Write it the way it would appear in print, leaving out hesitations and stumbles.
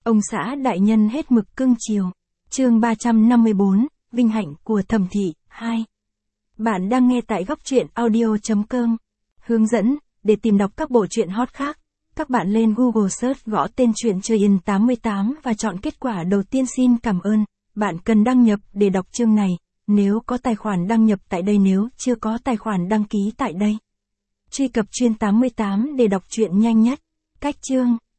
Ông xã đại nhân hết mực cưng chiều. Chương 354, Vinh hạnh của Thẩm Thị, 2. Bạn đang nghe tại góc truyện audio.com. Hướng dẫn, để tìm đọc các bộ truyện hot khác, các bạn lên Google Search gõ tên truyện Chơi In 88 và chọn kết quả đầu tiên. Xin cảm ơn. Bạn cần đăng nhập để đọc chương này, nếu có tài khoản đăng nhập tại đây, nếu chưa có tài khoản đăng ký tại đây. Truy cập Truyện 88 để đọc truyện nhanh nhất. Cách chương.